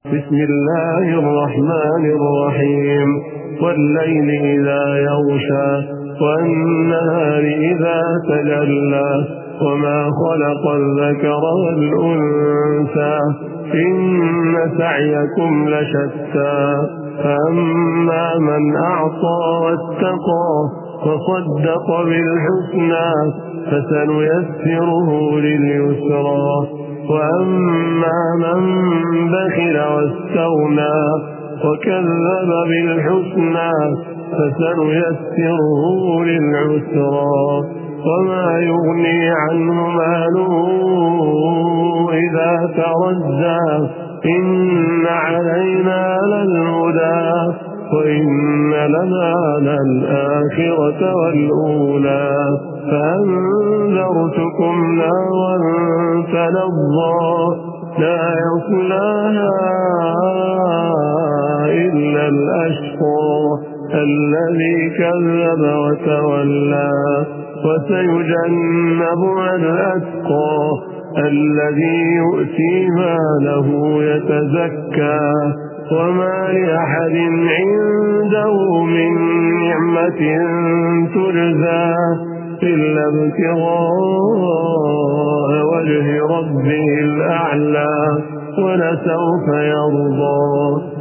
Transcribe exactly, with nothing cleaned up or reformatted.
بسم الله الرحمن الرحيم والليل إذا يغشى والنهار إذا تجلى وما خلق الذكر والأنثى إن سعيكم لشتى فأما من أعطى واتقى وصدق بالحسنى فسنيسره لليسرى وأما من بخل واستغنى وكذب بالحسنى فسنيسره للعسرى وما يغني عنه ماله إذا تردى إن علينا للهدى وإن لنا للآخرة والأولى فأنذرتكم نارا تلظى لا يصلاها إلا الأشقى الذي كذب وتولى وسيجنبها الأتقى الذي يؤتي ماله يتزكى وما لأحد عنده من نعمة تجزى إلا ابتغاء وجه ربه الأعلى ولسوف يرضى.